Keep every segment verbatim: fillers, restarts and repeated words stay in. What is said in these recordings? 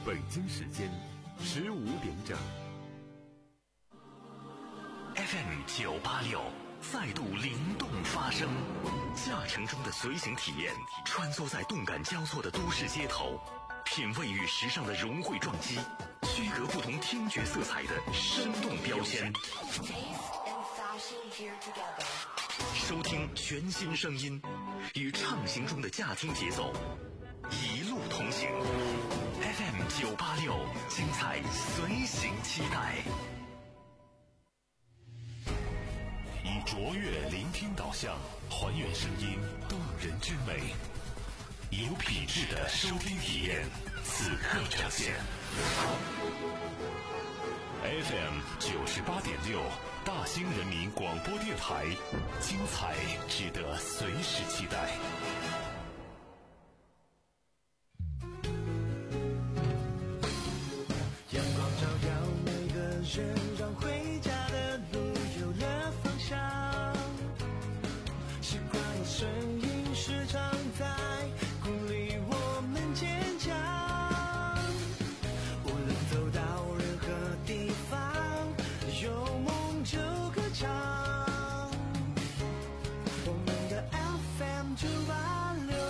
北京时间十五点整。 F M 九八六再度灵动发声，驾乘中的随行体验，穿梭在动感交错的都市街头，品味与时尚的融汇撞击，区隔不同听觉色彩的生动标签。收听全新声音，与畅行中的驾听节奏一路同行。F M 九八六，精彩随行期待。 以卓越聆听导向，还原声音动人之美，有品质的收听体验，此刻呈现。F M 九十八点六，大兴人民广播电台，精彩值得随时期待。 阳光照耀每个人，让回家的路有了方向。习惯的声音时常在鼓励我们坚强。无论走到任何地方，有梦就歌唱。我们的 F M 九八六。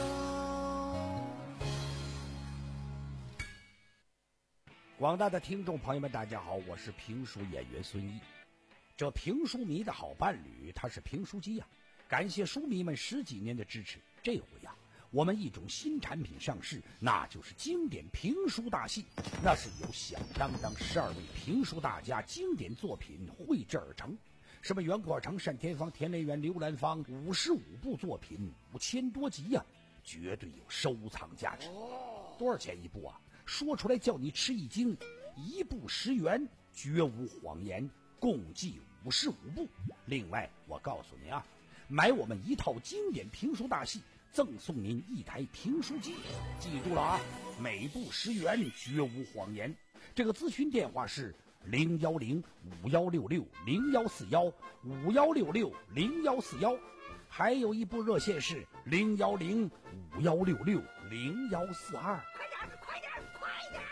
广大的听众朋友们大家好，我是评书演员孙一。这评书迷的好伴侣他是评书机呀、啊，感谢书迷们十几年的支持。这回呀、啊，我们一种新产品上市，那就是经典评书大戏。那是由响当当十二位评书大家经典作品绘制而成，什么袁阔成、单田芳、田连元、刘兰芳，五十五部作品，五千多集呀、啊，绝对有收藏价值。多少钱一部啊？说出来叫你吃一惊，一部十元，绝无谎言，共计五十五部。另外我告诉您啊，买我们一套经典评书大戏，赠送您一台评书机。记住了啊，每部十元，绝无谎言。这个咨询电话是零幺零五幺六六零幺四幺五幺六六零幺四幺，还有一部热线是零幺零五幺六六零幺四二。快点快点快点！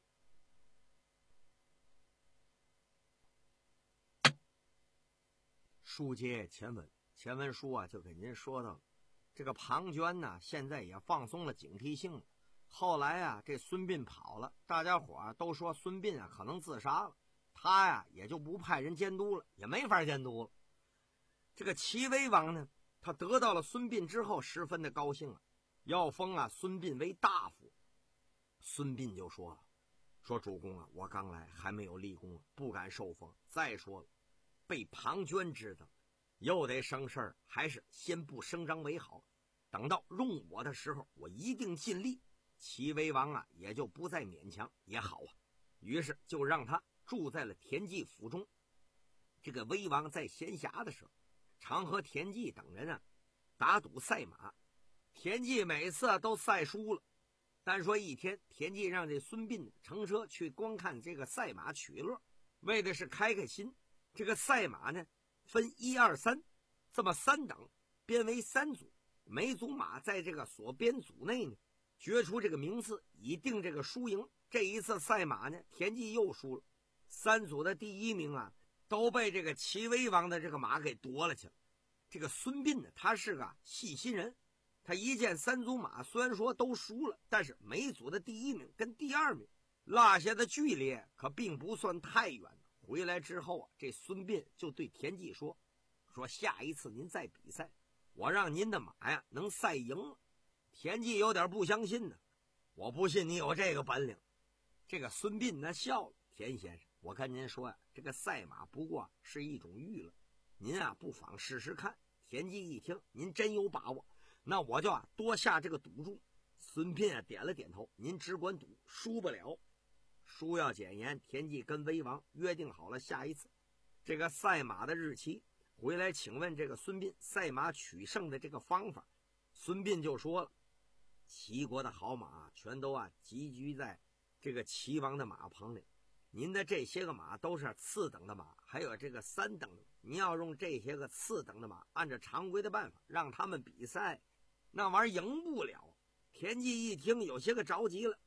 书接前文，前文书啊就给您说到了，这个庞涓呢现在也放松了警惕性了。后来啊这孙膑跑了，大家伙啊都说孙膑啊可能自杀了，他呀也就不派人监督了，也没法监督了。这个齐威王呢，他得到了孙膑之后十分的高兴啊，要封啊孙膑为大夫。孙膑就说了，说主公啊，我刚来还没有立功，不敢受封。再说了，被庞涓知道又得生事儿，还是先不声张为好。等到用我的时候，我一定尽力。齐威王啊也就不再勉强，也好啊，于是就让他住在了田忌府中。这个威王在闲暇的时候，常和田忌等人啊打赌赛马。田忌每次都赛输了，但说一天田忌让这孙膑乘车去观看这个赛马取乐，为的是开开心。这个赛马呢分一二三这么三等，编为三组，每组马在这个所编组内呢决出这个名次，以定这个输赢。这一次赛马呢，田忌又输了，三组的第一名啊都被这个齐威王的这个马给夺了去了。这个孙膑呢，他是个细心人，他一见三组马虽然说都输了，但是每组的第一名跟第二名落下的距离可并不算太远。回来之后啊，这孙膑就对田忌说，说下一次您再比赛，我让您的马呀能赛赢了。田忌有点不相信呢，我不信你有这个本领。这个孙膑呢笑了，田先生，我跟您说呀、啊，这个赛马不过是一种娱乐，您啊不妨试试看。田忌一听，您真有把握，那我就啊多下这个赌注。孙膑啊点了点头，您只管赌，输不了。输要检验，田忌跟威王约定好了下一次这个赛马的日期，回来请问这个孙膑赛马取胜的这个方法。孙膑就说了，齐国的好马全都啊集聚在这个齐王的马棚里，您的这些个马都是次等的马，还有这个三等的，您要用这些个次等的马按照常规的办法让他们比赛，那玩意儿赢不了。田忌一听有些个着急了，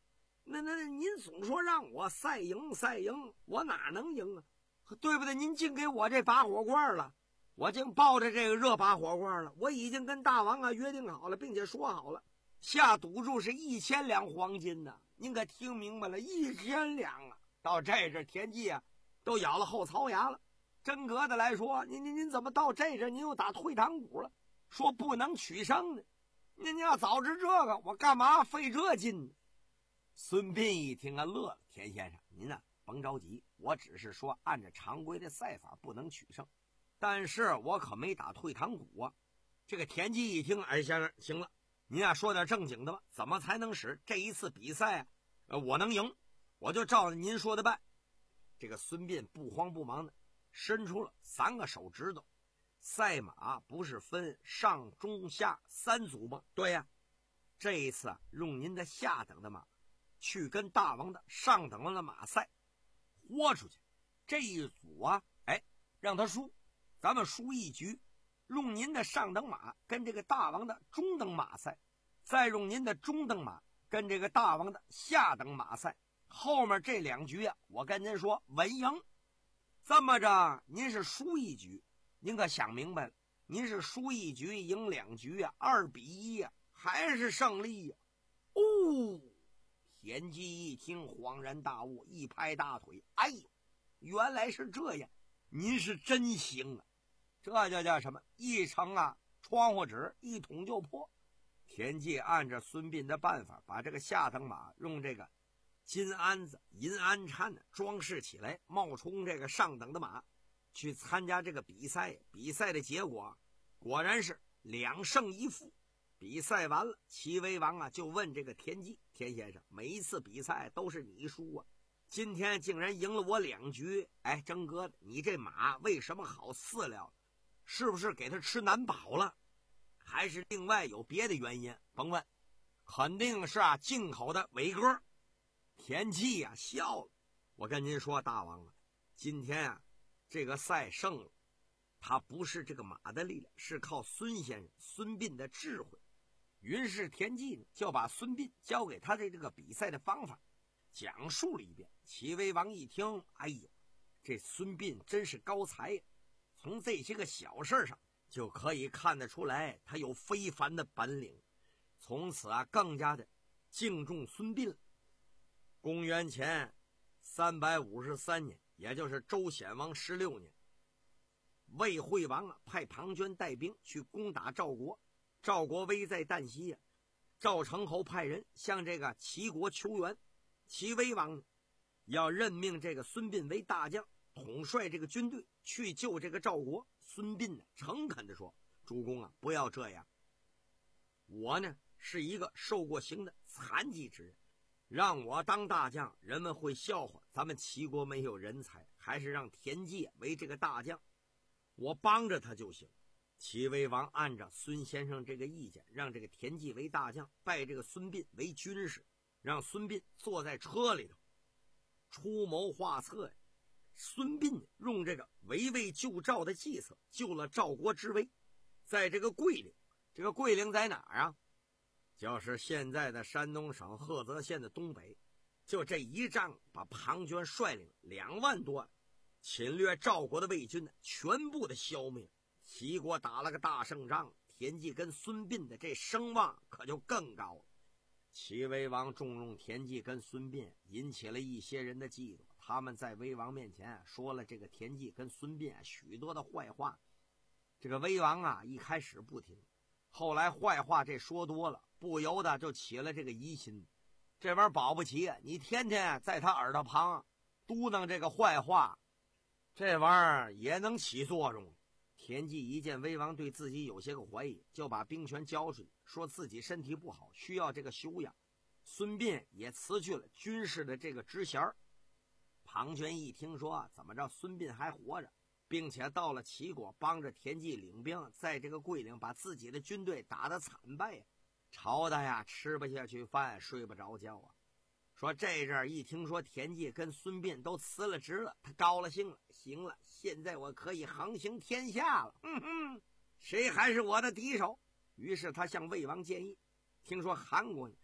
那那您总说让我赛赢赛赢，我哪能赢啊？对不对？您净给我这把火罐了，我净抱着这个热把火罐了。我已经跟大王啊约定好了，并且说好了，下赌注是一千两黄金呢。您可听明白了？一千两啊！到这阵田忌啊都咬了后槽牙了。真格的来说，您您您怎么到这阵您又打退堂鼓了？说不能取胜呢？您要早知这个，我干嘛费这劲呢？孙膑一听啊，乐了。田先生，您呢、啊、甭着急，我只是说按照常规的赛法不能取胜，但是我可没打退堂鼓啊。这个田忌一听，哎，先生，行了，您啊说点正经的吧，怎么才能使这一次比赛啊？呃，我能赢，我就照着您说的办。这个孙膑不慌不忙的伸出了三个手指头。赛马不是分上中下三组吗？对呀、啊，这一次啊，用您的下等的马去跟大王的上等的马赛，豁出去。这一组啊，哎，让他输，咱们输一局。用您的上等马跟这个大王的中等马赛，再用您的中等马跟这个大王的下等马赛。后面这两局啊，我跟您说稳赢。这么着，您是输一局。您可想明白了，您是输一局赢两局啊，二比一啊，还是胜利呀、啊？哦，田忌一听恍然大悟，一拍大腿，哎呦，原来是这样，您是真行啊！这就叫什么？一城啊，窗户纸一捅就破。田忌按照孙膑的办法，把这个下等马用这个金鞍子、银鞍钗装饰起来，冒充这个上等的马。去参加这个比赛，比赛的结果果然是两胜一负。比赛完了，齐威王啊就问这个田忌：“田先生，每一次比赛都是你输啊，今天竟然赢了我两局，哎，征哥，你这马为什么好饲料？是不是给他吃难饱了？还是另外有别的原因？甭问，肯定是啊进口的伟哥。”田忌啊笑了：“我跟您说，大王啊，今天啊。”这个赛胜了，他不是这个马的力量，是靠孙先生孙膑的智慧。于是田忌呢就把孙膑交给他的这个比赛的方法讲述了一遍。齐威王一听，哎呦，这孙膑真是高才呀！从这些个小事上就可以看得出来，他有非凡的本领。从此啊，更加的敬重孙膑了。公元前三百五十三年。也就是周显王十六年，魏惠王啊派庞涓带兵去攻打赵国，赵国危在旦夕啊。赵成侯派人向这个齐国求援，齐威王呢要任命这个孙膑为大将，统帅这个军队去救这个赵国。孙膑呢诚恳地说：“主公啊，不要这样，我呢是一个受过刑的残疾之人。让我当大将，人们会笑话咱们齐国没有人才，还是让田忌为这个大将，我帮着他就行。”齐威王按照孙先生这个意见，让这个田忌为大将，拜这个孙膑为军师，让孙膑坐在车里头出谋划策呀。孙膑用这个围魏救赵的计策，救了赵国之危。在这个桂陵，这个桂陵在哪儿啊？就是现在的山东省菏泽县的东北。就这一仗，把庞涓率领两万多侵略赵国的魏军呢，全部的消灭。齐国打了个大胜仗，田忌跟孙膑的这声望可就更高了。齐威王重用田忌跟孙膑，引起了一些人的嫉妒。他们在威王面前说了这个田忌跟孙膑许多的坏话。这个威王啊，一开始不听，后来坏话这说多了，不由得就起了这个疑心。这玩意儿保不齐啊，你天天在他耳朵旁嘟囔这个坏话，这玩意儿也能起作用。田忌一见威王对自己有些个怀疑，就把兵权交出去，说自己身体不好，需要这个休养。孙膑也辞去了军事的这个职衔。庞涓一听说怎么着孙膑还活着，并且到了齐国帮着田忌领兵，在这个桂陵把自己的军队打得惨败，吵得呀吃不下去饭，睡不着觉啊。说这阵一听说田忌跟孙膑都辞了职了，他高了兴了，行了，现在我可以横行天下了，哼哼，谁还是我的敌手？于是他向魏王建议，听说韩国呢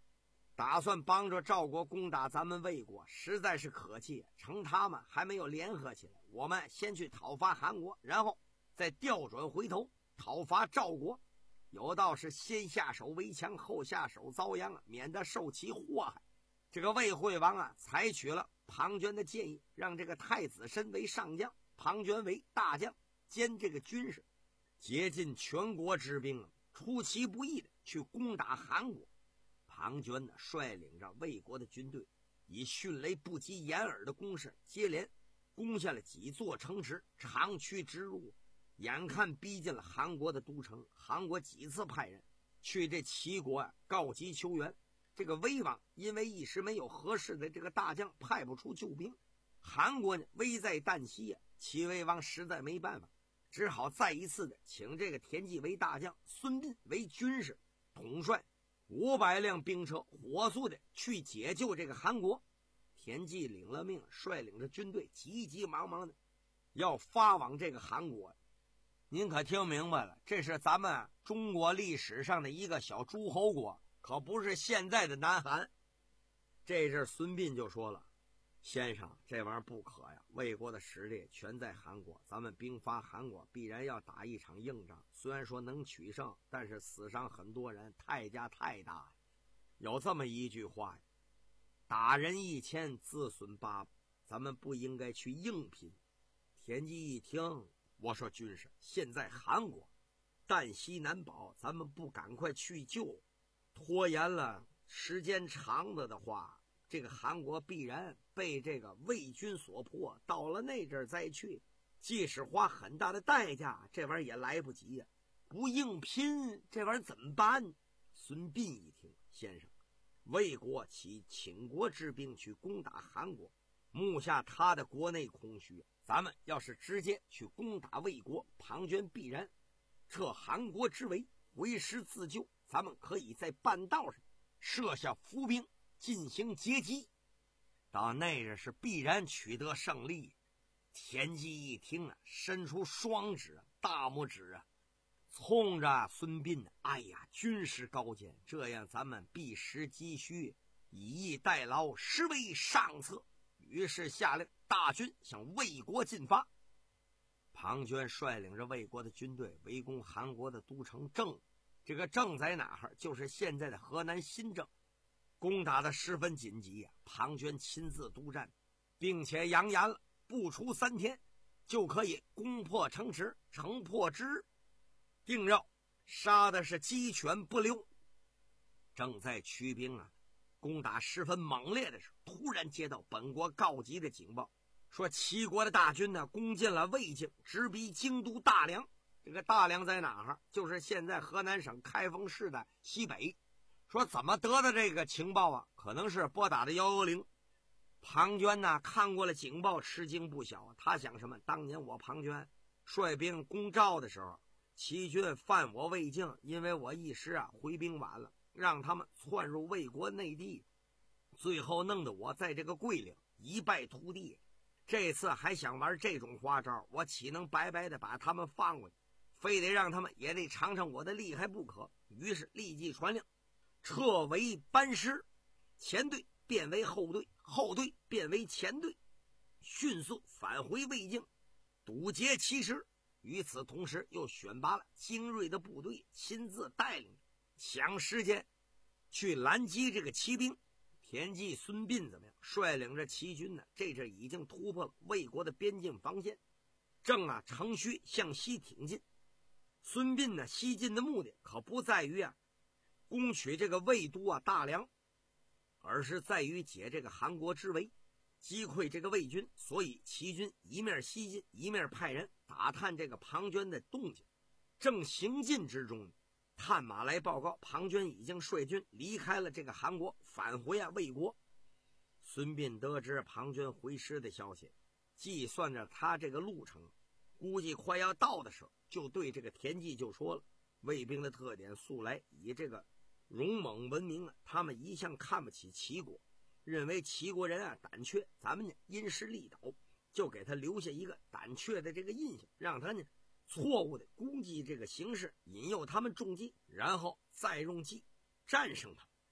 打算帮着赵国攻打咱们魏国，实在是可气。趁他们还没有联合起来，我们先去讨伐韩国，然后再调转回头讨伐赵国。有道是先下手为强，后下手遭殃啊，免得受其祸害。这个魏惠王啊，采取了庞涓的建议，让这个太子申为上将，庞涓为大将兼这个军事，竭尽全国之兵啊，出其不意的去攻打韩国。庞涓呢，率领着魏国的军队，以迅雷不及掩耳的攻势，接连攻下了几座城池，长驱直入。眼看逼近了韩国的都城，韩国几次派人去这齐国啊告急求援。这个魏王因为一时没有合适的这个大将，派不出救兵。韩国呢危在旦夕啊，齐魏王实在没办法，只好再一次的请这个田忌为大将，孙膑为军师，统帅五百辆兵车，火速的去解救这个韩国。田忌领了命，率领着军队急急忙忙的要发往这个韩国。您可听明白了，这是咱们中国历史上的一个小诸侯国，可不是现在的南韩。这阵孙膑就说了，先生，这玩意儿不可呀，魏国的实力全在韩国，咱们兵发韩国必然要打一场硬仗，虽然说能取胜，但是死伤很多人，代价太大呀。有这么一句话呀，打人一千自损八百，咱们不应该去硬拼。田忌一听，我说军师，现在韩国旦夕难保，咱们不赶快去救，拖延了时间长了的话，这个韩国必然被这个魏军所破，到了那阵再去，即使花很大的代价，这玩意儿也来不及呀、啊。不硬拼，这玩意儿怎么办？孙膑一听，先生，魏国起倾国之兵去攻打韩国，目下他的国内空虚，咱们要是直接去攻打魏国，庞涓必然撤韩国之围，回师自救。咱们可以在半道上设下伏兵，进行截击，到那日是必然取得胜利。田忌一听啊，伸出双指啊，大拇指啊，冲着孙膑，哎呀，军师高见，这样咱们必实急需，以逸待劳，实为上策。于是下令大军向魏国进发。庞涓率领着魏国的军队围攻韩国的都城郑，这个郑在哪儿？就是现在的河南新郑。攻打的十分紧急呀、啊，庞涓亲自督战，并且扬言了，不出三天就可以攻破城池，城破之日定要杀的是鸡犬不留。正在驱兵啊攻打十分猛烈的时候，突然接到本国告急的警报，说齐国的大军呢攻进了魏境，直逼京都大梁。这个大梁在哪儿？就是现在河南省开封市的西北。说怎么得的这个情报啊？可能是拨打的一一零。庞涓呢看过了警报，吃惊不小。他想什么？当年我庞涓率兵攻赵的时候，齐军犯我魏境，因为我一时啊回兵晚了，让他们窜入魏国内地，最后弄得我在这个桂岭一败涂地。这次还想玩这种花招，我岂能白白的把他们放过去？非得让他们也得尝尝我的厉害不可。于是立即传令，撤为班师，前队变为后队，后队变为前队，迅速返回魏境，堵截其师。与此同时，又选拔了精锐的部队，亲自带领抢时间去拦击这个骑兵。田忌、孙膑怎么样？率领着齐军呢，这阵已经突破了魏国的边境防线，正啊乘虚向西挺进。孙膑呢西进的目的可不在于啊攻取这个魏都啊大梁，而是在于解这个韩国之围，击溃这个魏军。所以齐军一面西进，一面派人打探这个庞涓的动静。正行进之中，探马来报告，庞涓已经率军离开了这个韩国，返回啊魏国。孙膑得知庞涓回师的消息，计算着他这个路程，估计快要到的时候，就对这个田忌就说了，魏兵的特点素来以这个勇猛闻名啊，他们一向看不起齐国，认为齐国人啊胆怯，咱们呢因势利导，就给他留下一个胆怯的这个印象，让他呢错误的估计这个形势，引诱他们中计，然后再用计战胜他。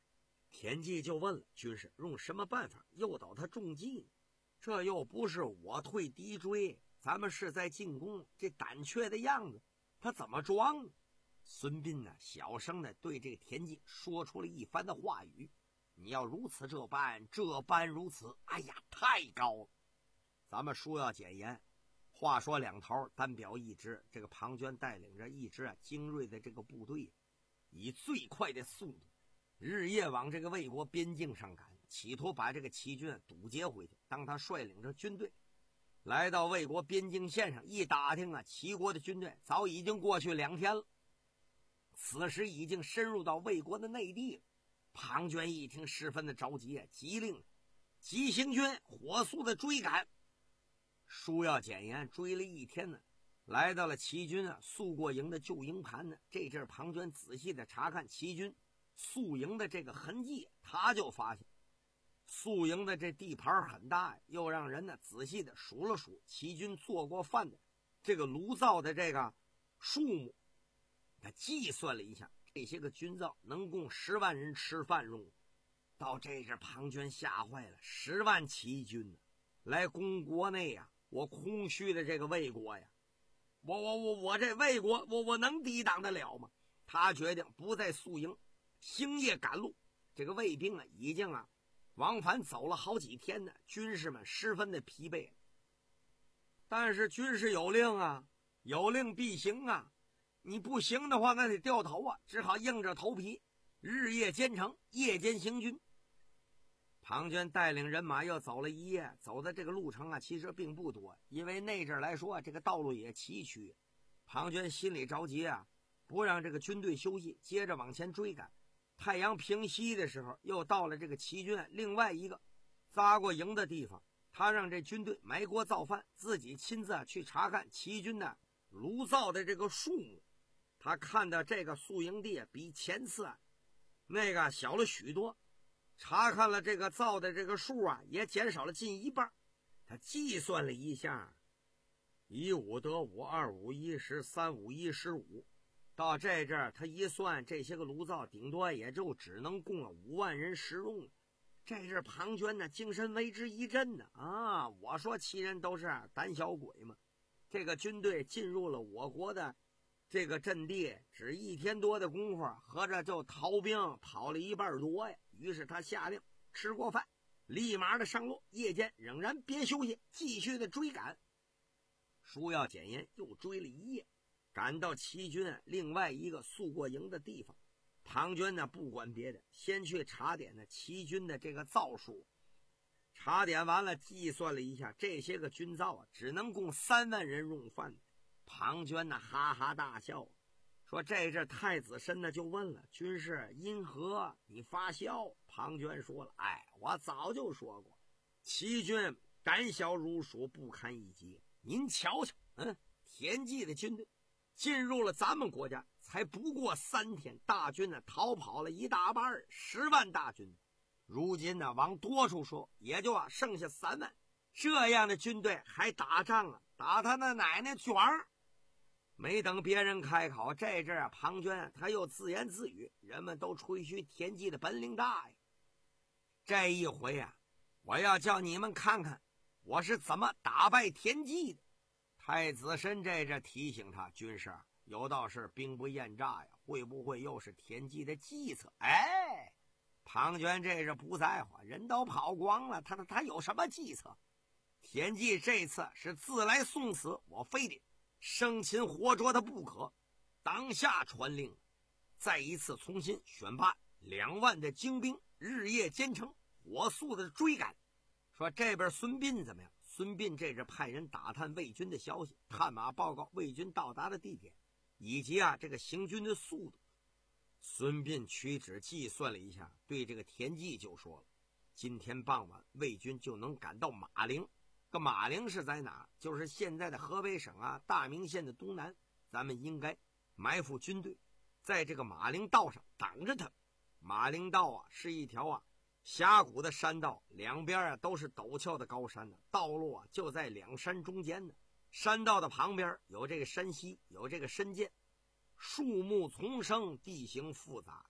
田忌就问了军师，用什么办法诱导他中计呢？这又不是我退敌追，咱们是在进攻，这胆怯的样子他怎么装呢？孙膑呢小声的对这个田忌说出了一番的话语，你要如此这般，这般如此，哎呀太高了。咱们书要简言，话说两头单表一支，这个庞涓带领着一支啊精锐的这个部队，以最快的速度日夜往这个魏国边境上赶，企图把这个齐军堵截回去。当他率领着军队来到魏国边境线上，一打听啊，齐国的军队早已经过去两天了，此时已经深入到魏国的内地了。庞涓一听十分的着急，急令急行军火速的追赶。书要简言，追了一天呢，来到了齐军啊宿过营的旧营盘呢。这阵庞涓仔细的查看齐军宿营的这个痕迹，他就发现宿营的这地盘很大，又让人呢仔细的数了数齐军做过饭的这个炉灶的这个数目，他计算了一下，这些个军灶能供十万人吃饭用。到这阵庞涓吓坏了，十万齐军呢来攻国内呀、啊，我空虚的这个魏国呀，我我我我这魏国我我能抵挡得了吗？他决定不再宿营，星夜赶路。这个魏兵啊已经啊往返走了好几天呢，军士们十分的疲惫。但是军士有令啊，有令必行啊，你不行的话那得掉头啊，只好硬着头皮日夜兼程，夜间行军。庞涓带领人马又走了一夜，走的这个路程啊其实并不多，因为那阵来说这个道路也崎岖。庞涓心里着急啊，不让这个军队休息，接着往前追赶。太阳平西的时候，又到了这个齐军另外一个扎过营的地方，他让这军队埋锅造饭，自己亲自去查看齐军的炉灶的这个数目。他看到这个宿营地比前次啊那个小了许多，查看了这个灶的这个数啊也减少了近一半。他计算了一下，一五得五，二五一十，三五一十五。到这阵儿他一算，这些个炉灶顶多也就只能供了五万人食用了。这阵庞涓呢精神为之一振呢啊！我说齐人都是胆小鬼嘛，这个军队进入了我国的这个阵地，只一天多的功夫，合着就逃兵跑了一半多呀。于是他下令吃过饭，立马的上路，夜间仍然别休息，继续的追赶。书要简言，又追了一夜，赶到齐军另外一个宿过营的地方。庞涓呢不管别的，先去查点呢齐军的这个灶数。查点完了，计算了一下，这些个军灶啊只能供三万人用饭。庞涓呢哈哈大笑，说这阵太子申呢就问了，军师因何你发笑？庞涓说了，哎，我早就说过，齐军胆小如鼠，不堪一击。您瞧瞧，嗯，田忌的军队进入了咱们国家才不过三天，大军呢逃跑了一大半，十万大军。如今呢往多处说也就啊剩下三万，这样的军队还打仗啊，打他那奶奶卷儿。没等别人开口，这阵啊庞涓他又自言自语，人们都吹嘘田忌的本领大呀。这一回啊，我要叫你们看看我是怎么打败田忌的。太子申这阵提醒他，军师有道是兵不厌诈呀，会不会又是田忌的计策？哎，庞涓这是不在乎，人都跑光了，他他他有什么计策？田忌这次是自来送死，我非得生擒活捉他不可。当下传令，再一次重新选拔两万的精兵，日夜兼程，火速的追赶。说这边孙膑怎么样？孙膑这是派人打探魏军的消息，探马报告魏军到达的地点以及啊这个行军的速度。孙膑屈指计算了一下，对这个田忌就说了，今天傍晚魏军就能赶到马陵。这个马陵是在哪？就是现在的河北省啊大名县的东南。咱们应该埋伏军队，在这个马陵道上等着他。马陵道啊是一条啊峡谷的山道，两边啊都是陡峭的高山呢，道路啊就在两山中间呢。山道的旁边有这个山溪，有这个深涧，树木丛生，地形复杂。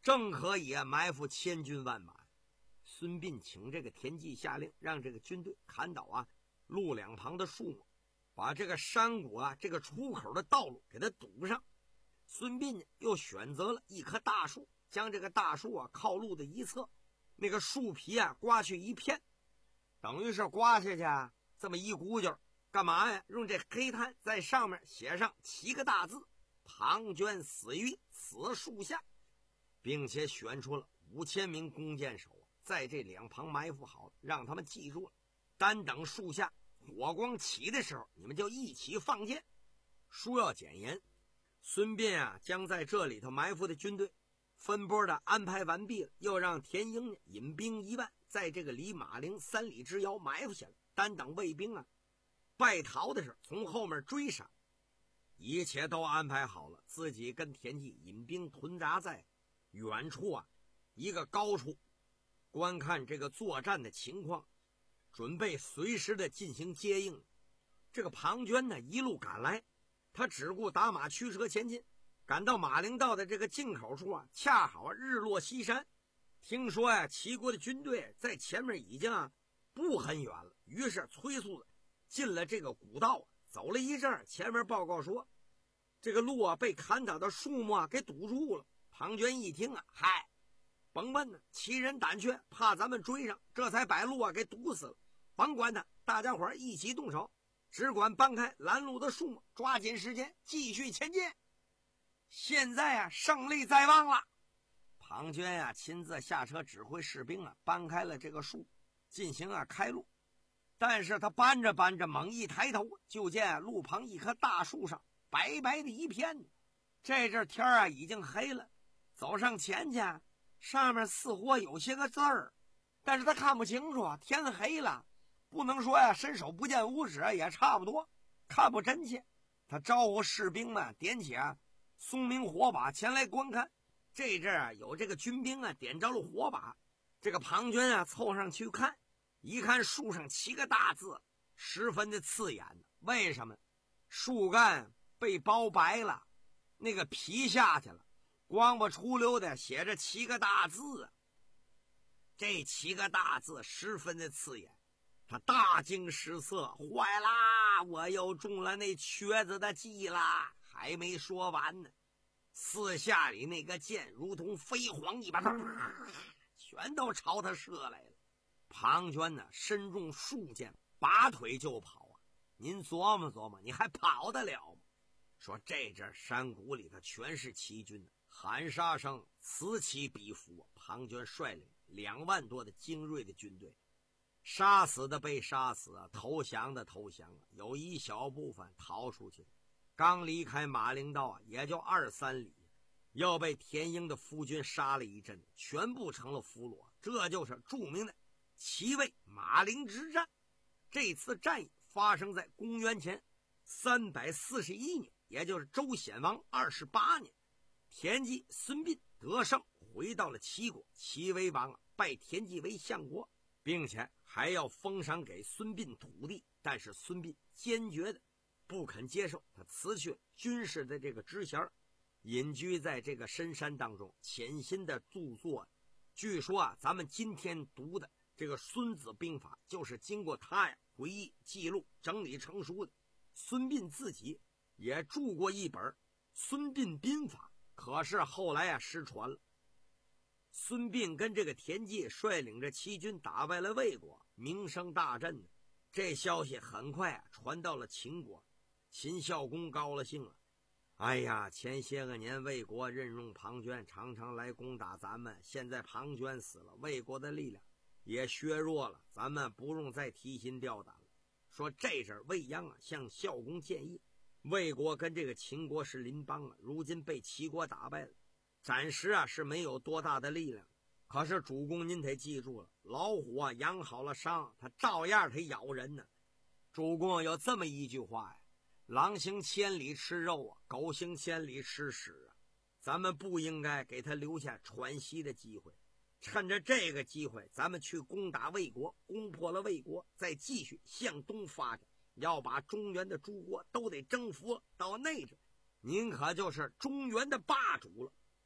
正可以埋伏千军万马。孙膑请这个田忌下令，让这个军队砍倒啊路两旁的树木，把这个山谷啊这个出口的道路给它堵上。孙膑呢又选择了一棵大树，将这个大树啊靠路的一侧，那个树皮啊刮去一片，等于是刮下去啊这么一股劲儿，干嘛呀？用这黑炭在上面写上七个大字：庞涓死于此树下，并且选出了五千名弓箭手，在这两旁埋伏好，让他们记住了，单等树下火光起的时候，你们就一起放箭。书要简言，孙膑啊将在这里头埋伏的军队分拨的安排完毕了，又让田英呢引兵一万，在这个离马陵三里之遥埋伏下来，单等卫兵啊败逃的时候从后面追杀。一切都安排好了，自己跟田忌引兵屯扎在远处啊一个高处，观看这个作战的情况，准备随时的进行接应。这个庞涓呢一路赶来，他只顾打马驱车前进，赶到马陵道的这个进口处啊，恰好日落西山。听说呀、啊，齐国的军队在前面已经啊不很远了，于是催促的进了这个古道啊，走了一阵，前面报告说这个路啊被砍倒的树木啊给堵住了。庞涓一听啊，嗨，甭问呢，齐人胆怯，怕咱们追上，这才把路啊给堵死了。甭管他，大家伙一起动手，只管搬开拦路的树木，抓紧时间继续前进。现在啊，胜利在望了。庞涓啊亲自下车指挥士兵啊搬开了这个树，进行啊开路。但是他搬着搬着，猛一抬头，就见、啊、路旁一棵大树上白白的一片。这阵天啊已经黑了，走上前去，上面似乎有些个字儿，但是他看不清楚，天黑了，不能说呀伸手不见五指，也差不多看不真切。他招呼士兵们点起啊松明火把前来观看。这阵啊有这个军兵啊点着了火把，这个庞涓啊凑上去看，一看树上七个大字，十分的刺眼。为什么？树干被包白了，那个皮下去了，光不出溜的写着七个大字。这七个大字十分的刺眼，他大惊失色，坏啦，我又中了那瘸子的计啦！还没说完呢，四下里那个箭如同飞蝗一般，全都朝他射来了。庞涓呢身中数箭，拔腿就跑啊！您琢磨琢磨，你还跑得了吗？说这阵山谷里头全是齐军，喊杀声此起彼伏。庞涓率领两万多的精锐的军队，杀死的被杀死啊，投降的投降啊，有一小部分逃出去。刚离开马陵道啊，也就二三里，又被田英的夫军杀了一阵，全部成了俘虏。这就是著名的齐魏马陵之战。这次战役发生在公元前三百四十一年，也就是周显王二十八年。田忌、孙膑得胜，回到了齐国。齐威王拜田忌为相国，并且还要封赏给孙膑土地，但是孙膑坚决的不肯接受，他辞去了军事的这个职衔，隐居在这个深山当中，潜心的著作。据说啊，咱们今天读的这个《孙子兵法》就是经过他呀回忆记录整理成书的。孙膑自己也著过一本《孙膑兵法》，可是后来啊失传了。孙膑跟这个田忌率领着齐军打败了魏国，名声大振呢。这消息很快啊传到了秦国，秦孝公高了兴了。哎呀，前些个年魏国任用庞涓，常常来攻打咱们，现在庞涓死了，魏国的力量也削弱了，咱们不用再提心吊胆了。说这阵魏鞅啊向孝公建议，魏国跟这个秦国是邻邦啊，如今被齐国打败了，暂时啊是没有多大的力量。可是主公您得记住了，老虎啊养好了伤，它照样它咬人呢。主公有这么一句话呀，狼行千里吃肉啊，狗行千里吃屎啊。咱们不应该给他留下喘息的机会，趁着这个机会，咱们去攻打魏国，攻破了魏国，再继续向东发展，要把中原的诸国都得征服了。到那阵，您可就是中原的霸主了。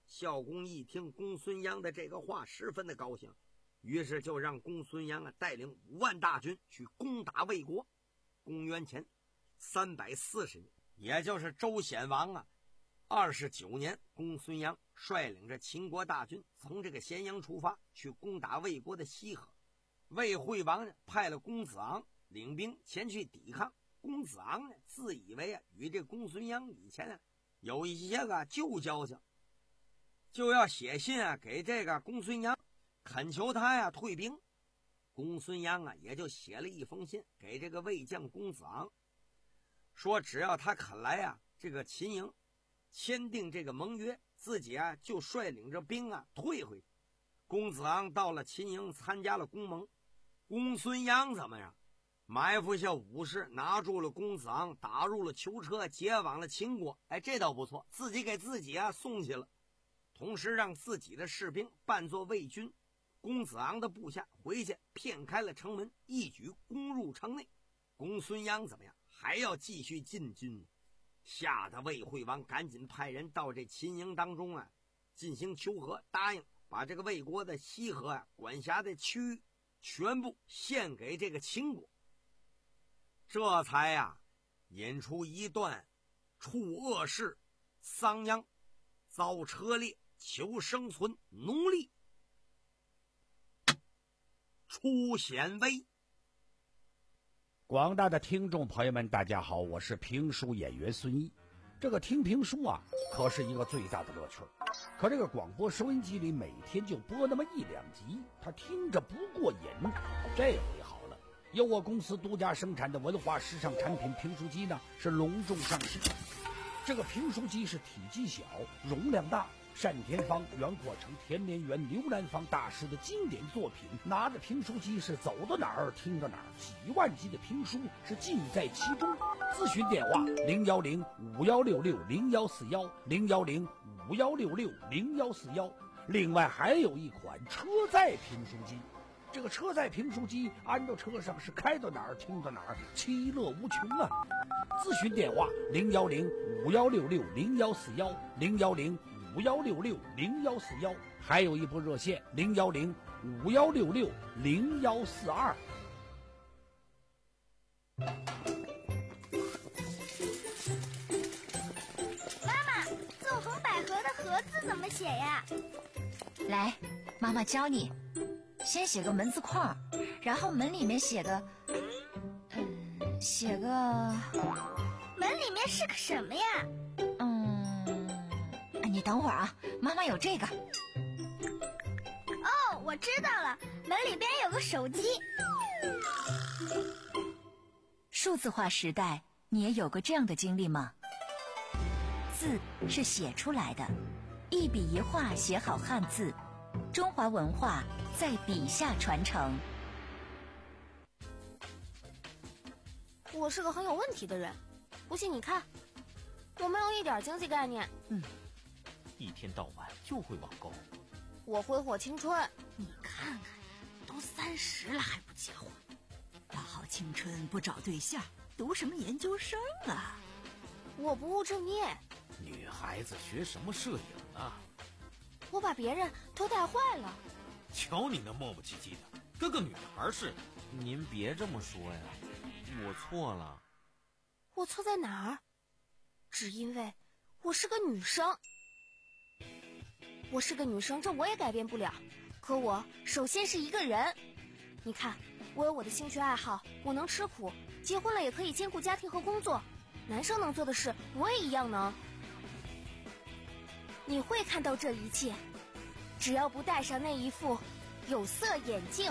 孝公一听公孙鞅的这个话，十分的高兴，于是就让公孙鞅啊带领五万大军去攻打魏国。公元前三百四十年，也就是周显王啊二十九年，公孙鞅率领着秦国大军从这个咸阳出发，去攻打魏国的西河。魏惠王呢派了公子昂领兵前去抵抗。公子昂呢自以为啊与这公孙鞅以前啊有一些个旧交情，就要写信啊给这个公孙鞅，恳求他呀退兵。公孙鞅啊也就写了一封信给这个魏将公子昂，说只要他肯来啊这个秦营签订这个盟约，自己啊就率领着兵啊退回去。公子昂到了秦营参加了公盟。公孙鞅怎么样？埋伏下武士，拿住了公子昂，打入了囚车，解往了秦国。哎，这倒不错，自己给自己啊送去了，同时让自己的士兵扮作魏军，公子昂的部下回去骗开了城门，一举攻入城内。公孙鞅怎么样？还要继续进军，吓得魏惠王赶紧派人到这秦营当中啊进行求和，答应把这个魏国的西河啊管辖的区域全部献给这个秦国。这才呀、啊、引出一段处恶事、丧殃、遭车裂、求生存、奴隶、出显威。 广大的听众朋友们大家好，我是评书演员孙一。这个听评书啊可是一个最大的乐趣，可这个广播收音机里每天就播那么一两集，他听着不过瘾。这回好了，由我公司独家生产的文化时尚产品评书机呢是隆重上市。这个评书机是体积小、容量大，单田芳、袁阔成、田连元、刘兰芳大师的经典作品，拿着评书机是走到哪儿听到哪儿，几万集的评书是尽在其中。咨询电话零幺零五幺六六零幺四幺零幺零五幺六六零幺四幺。另外还有一款车载评书机，这个车载评书机安到车上是开到哪儿听到哪儿，其乐无穷啊！咨询电话零幺零五幺六六零幺四幺零幺零五幺六六零幺四幺，还有一部热线零幺零五幺六六零幺四二。 妈妈，纵横捭阖的阖字怎么写呀？ 来，妈妈教你。先写个门字框，然后门里面写个，嗯，写个。 门里面是个什么呀？ 嗯，你等会儿啊，妈妈有这个。 哦，我知道了，门里边有个手机。 数字化时代，你也有过这样的经历吗？字是写出来的，一笔一画写好汉字，中华文化在笔下传承。 我是个很有问题的人，不信你看，我没有一点经济概念。 嗯，一天到晚就会网购。 我挥霍青春。 你看看，都三十了还不结婚，大好青春不找对象，读什么研究生啊？ 我不务正业。 女孩子学什么摄影啊？ 我把别人都带坏了。 瞧你那磨磨唧唧的，跟个女孩似的。 您别这么说呀，我错了。 我错在哪儿？只因为我是个女生。我是个女生，这我也改变不了。可我首先是一个人。你看，我有我的兴趣爱好，我能吃苦，结婚了也可以兼顾家庭和工作。男生能做的事，我也一样能。你会看到这一切，只要不戴上那一副有色眼镜。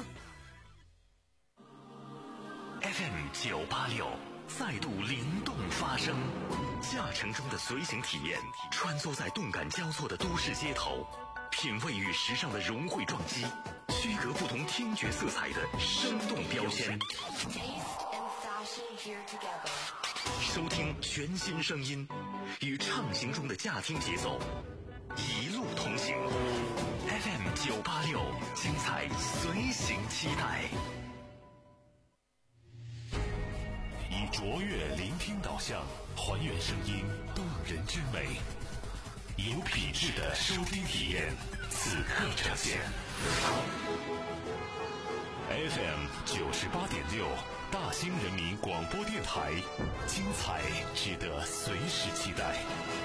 F M 九八六再度灵动发声，驾乘中的随行体验，穿梭在动感交错的都市街头，品味与时尚的融汇撞击，区隔不同听觉色彩的生动标签。收听全新声音，与畅行中的驾听节奏，一路同行。F M 九八六，精彩随行期待。 以卓越聆听导向，还原声音动人之美。 有品质的收听体验，此刻呈现。F M 九十八点六，大兴人民广播电台，精彩值得随时期待。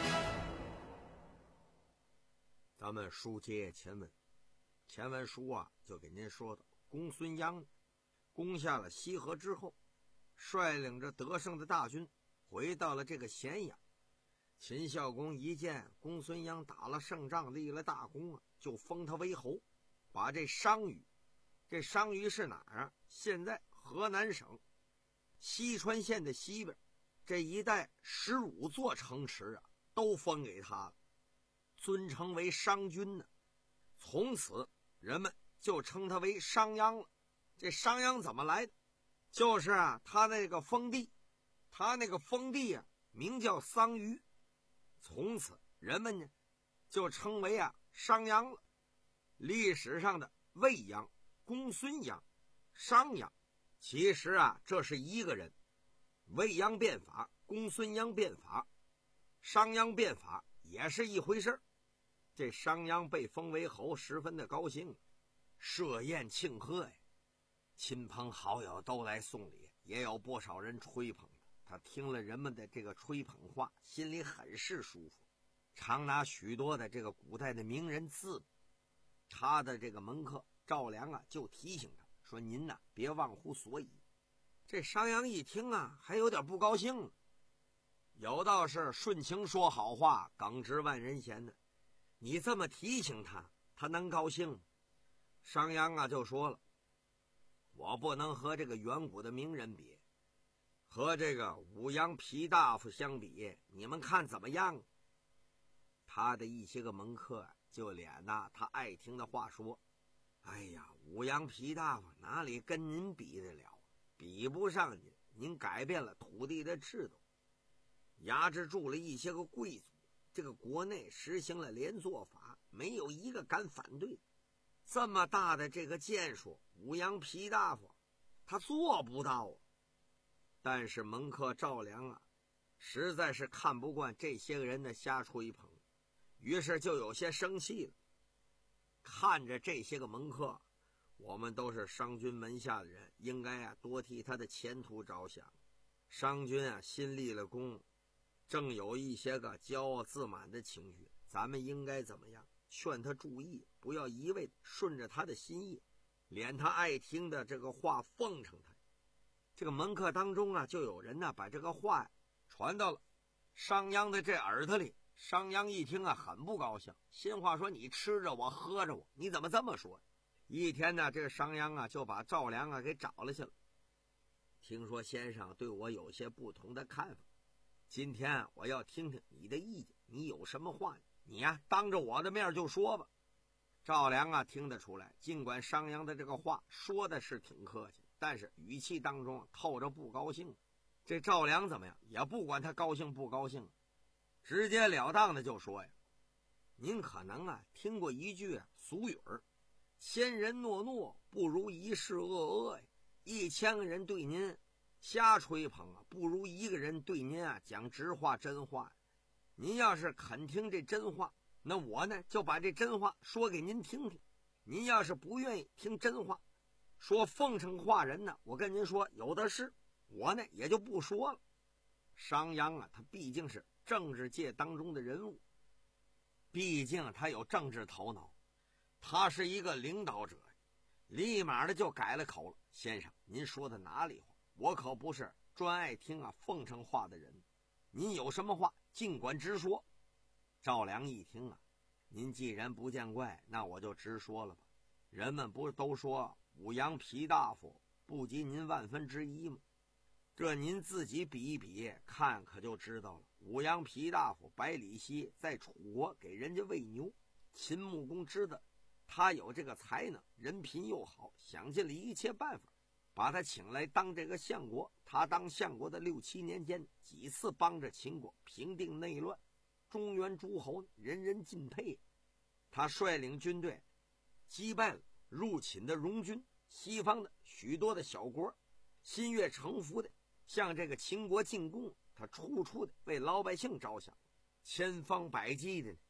咱们书接前文，前文书啊就给您说到，公孙鞅攻下了西河之后，率领着得胜的大军回到了这个咸阳。秦孝公一见公孙鞅打了胜仗，立了大功啊，就封他为侯，把这商於，这商於是哪儿啊？现在河南省西川县的西边这一带十五座城池啊，都封给他了，尊称为商君呢。从此人们就称他为商鞅了。这商鞅怎么来的？就是啊，他那个封地，他那个封地啊，名叫桑榆。从此人们呢就称为啊商鞅了。历史上的卫鞅、公孙鞅、商鞅，其实啊这是一个人。卫鞅变法，公孙鞅变法，商鞅变法也是一回事。这商鞅被封为侯，十分的高兴，设宴庆贺呀，亲朋好友都来送礼，也有不少人吹捧他。他听了人们的这个吹捧话，心里很是舒服，常拿许多的这个古代的名人自他的这个门客赵良啊，就提醒他说：“您呐、啊，别忘乎所以。”这商鞅一听啊，还有点不高兴了。有道是顺情说好话，耿直万人嫌的。你这么提醒他，他能高兴吗？商鞅啊就说了：“我不能和这个远古的名人比。和这个武阳皮大夫相比，你们看怎么样？”他的一些个门客就敛呐他爱听的话说：“哎呀，武阳皮大夫哪里跟您比得了？比不上您，您改变了土地的制度，压制住了一些个贵族，这个国内实行了连坐法，没有一个敢反对。这么大的这个建树，武阳皮大夫他做不到啊。”但是门客赵良啊，实在是看不惯这些个人的瞎吹捧，于是就有些生气了。看着这些个门客，我们都是商君门下的人，应该啊多替他的前途着想。商君啊新立了功，正有一些个骄傲自满的情绪，咱们应该怎么样？劝他注意，不要一味顺着他的心意，连他爱听的这个话奉承他。这个门客当中啊，就有人呢把这个话传到了商鞅的这耳朵里。商鞅一听啊，很不高兴，心话说：“你吃着我，喝着我，你怎么这么说？”一天呢，这个商鞅啊就把赵良啊给找了去了。听说先生对我有些不同的看法，今天我要听听你的意见，你有什么话，你呀、啊、当着我的面就说吧。赵良啊听得出来，尽管商鞅的这个话说的是挺客气，但是语气当中透着不高兴。这赵良怎么样，也不管他高兴不高兴，直截了当的就说呀：“您可能啊听过一句、啊、俗语儿，千人诺诺不如一世恶恶呀。一千个人对您瞎吹捧啊，不如一个人对您啊讲直话真话。您要是肯听这真话，那我呢就把这真话说给您听听。您要是不愿意听真话，说奉承话人呢，我跟您说有的是，我呢也就不说了。”商鞅啊，他毕竟是政治界当中的人物，毕竟他有政治头脑，他是一个领导者，立马的就改了口了：“先生，您说的哪里话？我可不是专爱听啊奉承话的人，您有什么话尽管直说。”赵良一听啊，您既然不见怪，那我就直说了吧。人们不是都说武阳皮大夫不及您万分之一吗？这您自己比一比看，可就知道了。武阳皮大夫百里奚在楚国给人家喂牛，秦穆公知道他有这个才能，人品又好，想尽了一切办法把他请来当这个相国。他当相国的六七年间，几次帮着秦国平定内乱，中原诸侯人人敬佩。他率领军队击败了入侵的戎军，西方的许多的小国心悦诚服的向这个秦国进贡，他处处的为老百姓着想，千方百计的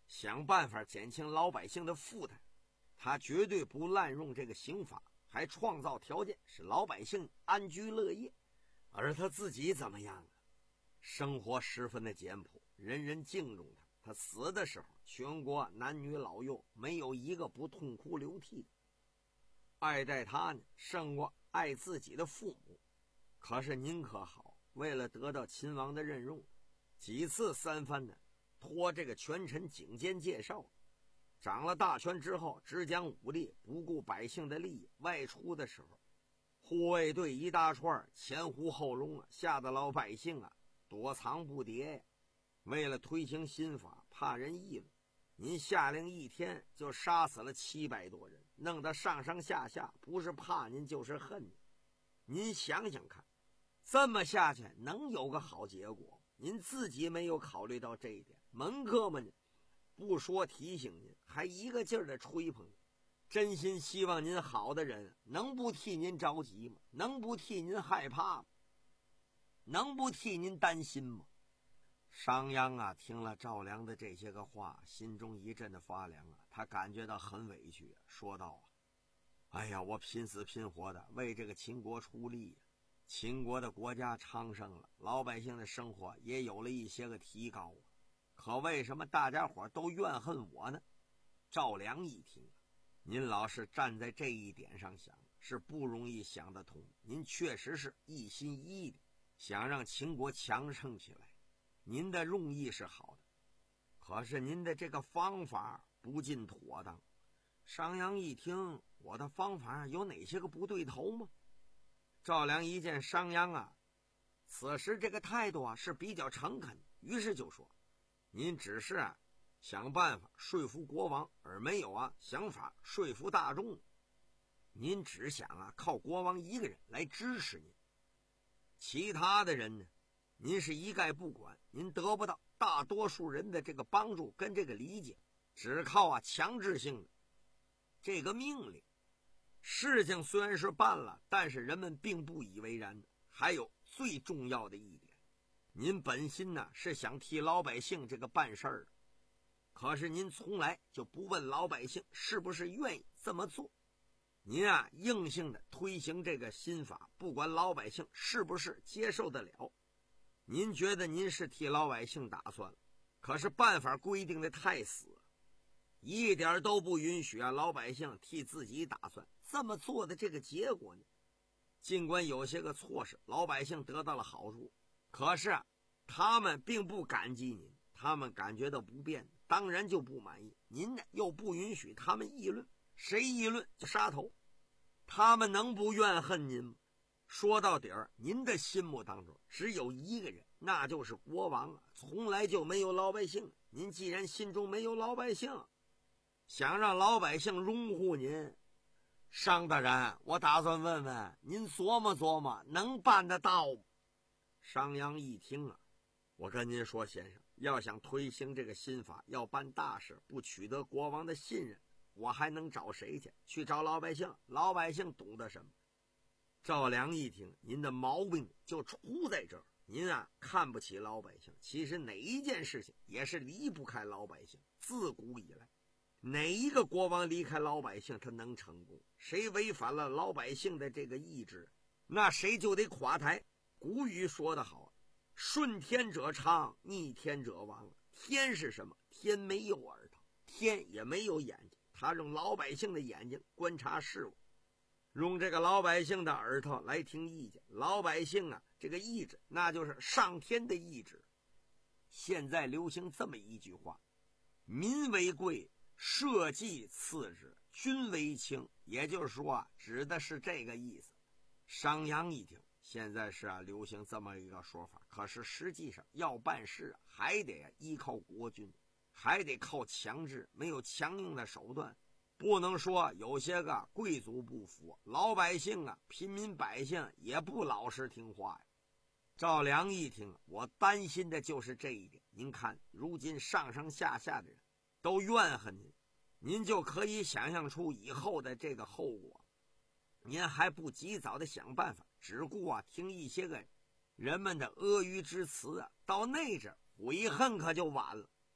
想办法减轻老百姓的负担。他绝对不滥用这个刑法，还创造条件使老百姓安居乐业。而他自己怎么样啊？生活十分的简朴，人人敬重他。他死的时候，全国男女老幼没有一个不痛哭流涕的。爱戴他呢，胜过爱自己的父母。可是您可好，为了得到秦王的任用，几次三番的托这个权臣颈肩介绍，掌了大权之后，只讲武力，不顾百姓的利益。外出的时候，护卫队一大串，前呼后拥啊，吓得老百姓啊躲藏不迭呀。为了推行新法，怕人议论，您下令一天就杀死了七百多人，弄得上上下下不是怕您就是恨您。您想想看，这么下去能有个好结果？您自己没有考虑到这一点，门客们呢不说提醒您，还一个劲儿的吹捧您。真心希望您好的人，能不替您着急吗？能不替您害怕吗？能不替您担心吗？商鞅啊，听了赵良的这些个话，心中一阵的发凉啊，他感觉到很委屈啊，说道啊：“哎呀，我拼死拼活的为这个秦国出力呀、啊，秦国的国家昌盛了，老百姓的生活也有了一些个提高啊，可为什么大家伙都怨恨我呢？”赵良一听啊，您老是站在这一点上想，是不容易想得通。您确实是一心一意的想让秦国强盛起来，您的用意是好的，可是您的这个方法不尽妥当。商鞅一听，我的方法有哪些个不对头吗？赵良一见商鞅啊，此时这个态度啊是比较诚恳，于是就说：“您只是啊想办法说服国王，而没有啊想法说服大众。您只想啊靠国王一个人来支持您，其他的人呢，您是一概不管。您得不到大多数人的这个帮助跟这个理解，只靠啊强制性的这个命令。事情虽然是办了，但是人们并不以为然。还有最重要的一点，您本心呢是想替老百姓这个办事儿的，可是您从来就不问老百姓是不是愿意这么做。您啊硬性的推行这个新法，不管老百姓是不是接受得了。您觉得您是替老百姓打算了，可是办法规定的太死了，一点都不允许啊老百姓替自己打算。这么做的这个结果呢，尽管有些个措施老百姓得到了好处，可是啊他们并不感激您，他们感觉到不便，当然就不满意。您呢又不允许他们议论，谁议论就杀头。他们能不怨恨您吗？说到底儿，您的心目当中只有一个人，那就是国王啊，从来就没有老百姓。您既然心中没有老百姓，想让老百姓拥护您，商大人，我打算问问您，琢磨琢磨能办得到吗？商鞅一听啊，我跟您说，先生，要想推行这个新法，要办大事，不取得国王的信任，我还能找谁去？去找老百姓，老百姓懂得什么？赵良一听，您的毛病就出在这儿。您啊看不起老百姓，其实哪一件事情也是离不开老百姓。自古以来，哪一个国王离开老百姓他能成功？谁违反了老百姓的这个意志，那谁就得垮台。古语说得好，顺天者昌，逆天者亡。天是什么？天没有耳朵，天也没有眼睛，他用老百姓的眼睛观察事物，用这个老百姓的耳朵来听意见。老百姓啊这个意志，那就是上天的意志。现在流行这么一句话，民为贵，社稷次之，君为轻。也就是说啊，指的是这个意思。商鞅一听，现在是啊流行这么一个说法，可是实际上要办事啊，还得、啊、依靠国君，还得靠强制，没有强硬的手段。不能说有些个贵族不服，老百姓啊平民百姓也不老实听话呀。赵良一听，我担心的就是这一点。您看如今上上下下的人都怨恨您，您就可以想象出以后的这个后果。您还不及早的想办法，只顾啊听一些个人们的阿谀之词啊，到那阵悔恨可就晚了。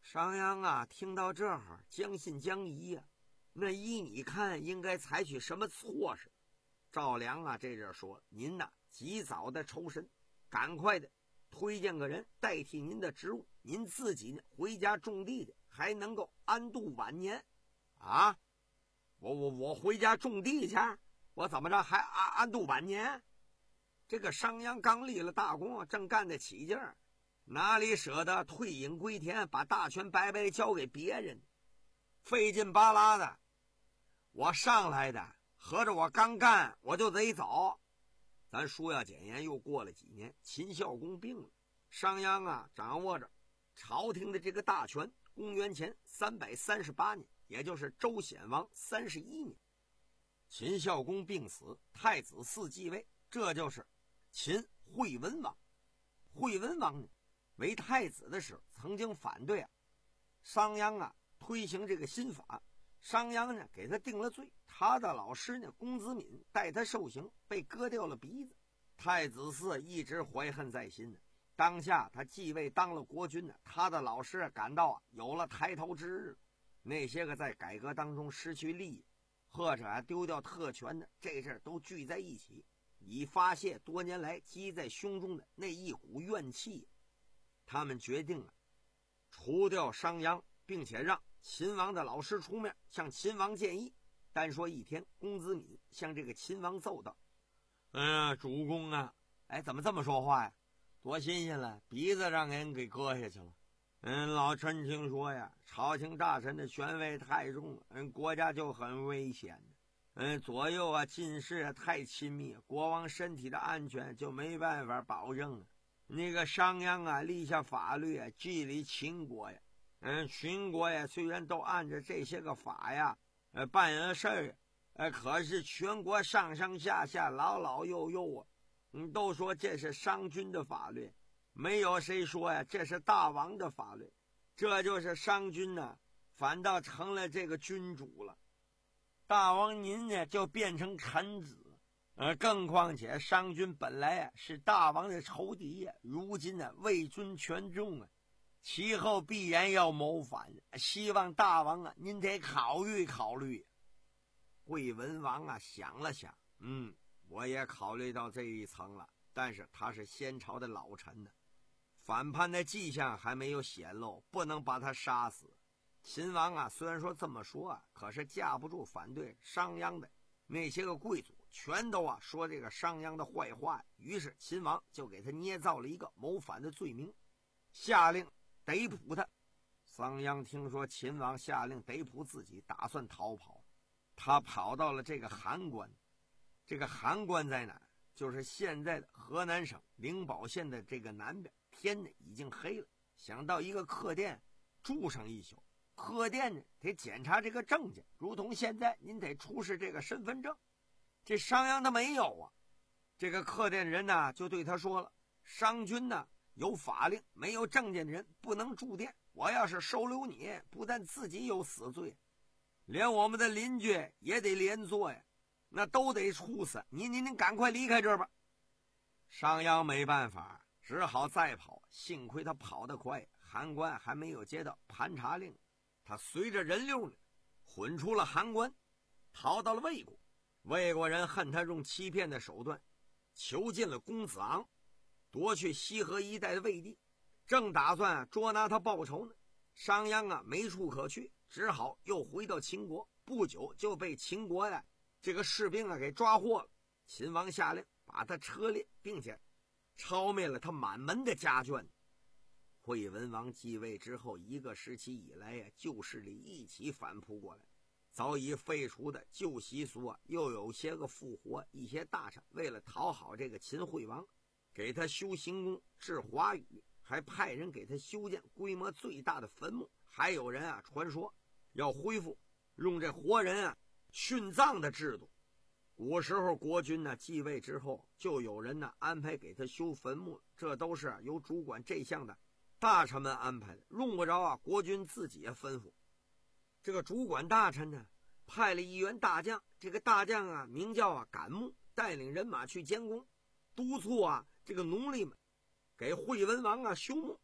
商鞅啊，听到这儿将信将疑呀、啊。那依你看，应该采取什么措施？赵良啊，这阵说：“您呐、啊，及早的抽身，赶快的推荐个人代替您的职务，您自己呢回家种地的，还能够安度晚年。啊，我我我回家种地去，我怎么着还安安度晚年？”这个商鞅刚立了大功，正干得起劲儿，哪里舍得退隐归田，把大权白白交给别人？费劲巴拉的，我上来的，合着我刚干我就得走。咱书要简言，又过了几年，秦孝公病了，商鞅啊掌握着朝廷的这个大权。公元前三百三十八年，也就是周显王三十一年，秦孝公病死，太子嗣继位，这就是秦惠文王。惠文王呢，为太子的时候，曾经反对啊商鞅啊推行这个新法。商鞅呢给他定了罪，他的老师呢公子闵带他受刑，被割掉了鼻子。太子嗣一直怀恨在心呢。当下他继位当了国君呢，他的老师感到啊有了抬头之日。那些个在改革当中失去利益，或者啊丢掉特权的，这阵都聚在一起，以发泄多年来积在胸中的那一股怨气。他们决定啊除掉商鞅，并且让秦王的老师出面向秦王建议。单说一天，公子闵向这个秦王奏道：“嗯，主公啊，哎，怎么这么说话呀？多新鲜了，鼻子让人给割下去了。嗯，老臣听说呀，朝廷大臣的权威太重了，嗯，国家就很危险的。嗯，左右啊，近视啊太亲密，国王身体的安全就没办法保证了。那个商鞅啊，立下法律啊，治理秦国呀。嗯，秦国呀，虽然都按着这些个法呀，呃，办了事儿，呃，可是全国上上下下、老老幼幼啊，嗯，都说这是商君的法律，没有谁说呀这是大王的法律。这就是商君呢，反倒成了这个君主了。大王您呢，就变成臣子。呃，更况且商君本来啊是大王的仇敌呀，如今呢位尊权重啊。其后必然要谋反，希望大王啊，您得考虑考虑。惠文王啊想了想，嗯，我也考虑到这一层了，但是他是先朝的老臣呢，反叛的迹象还没有显露，不能把他杀死。秦王啊，虽然说这么说啊，可是架不住反对商鞅的那些个贵族，全都啊说这个商鞅的坏话。于是秦王就给他捏造了一个谋反的罪名，下令逮捕他。商鞅听说秦王下令逮捕自己，打算逃跑，他跑到了这个函关。这个函关在哪？就是现在的河南省灵宝县的这个南边。天呢已经黑了，想到一个客店住上一宿。客店呢得检查这个证件，如同现在您得出示这个身份证。这商鞅他没有啊。这个客店人呢就对他说了：“商君呢有法令，没有证件的人不能住店。我要是收留你，不但自己有死罪，连我们的邻居也得连坐呀，那都得处死。您您您赶快离开这儿吧。”商鞅没办法，只好再跑。幸亏他跑得快，函关还没有接到盘查令，他随着人流呢混出了函关，逃到了魏国。魏国人恨他用欺骗的手段囚禁了公子昂，夺去西河一带的魏地，正打算捉拿他报仇呢。商鞅啊没处可去，只好又回到秦国。不久就被秦国呀这个士兵啊给抓获了。秦王下令把他车裂，并且抄灭了他满门的家眷。惠文王继位之后一个时期以来呀，旧势力一起反扑过来，早已废除的旧习俗啊，又有些个复活。一些大臣为了讨好这个秦惠王，给他修行宫、治华语，还派人给他修建规模最大的坟墓。还有人啊传说要恢复用这活人啊殉葬的制度。古时候国君呢继位之后，就有人呢安排给他修坟墓，这都是由主管这项的大臣们安排的，用不着啊国君自己吩咐。这个主管大臣呢派了一员大将，这个大将啊名叫啊赶木，带领人马去监工，督促啊这个奴隶们给惠文王啊修墓。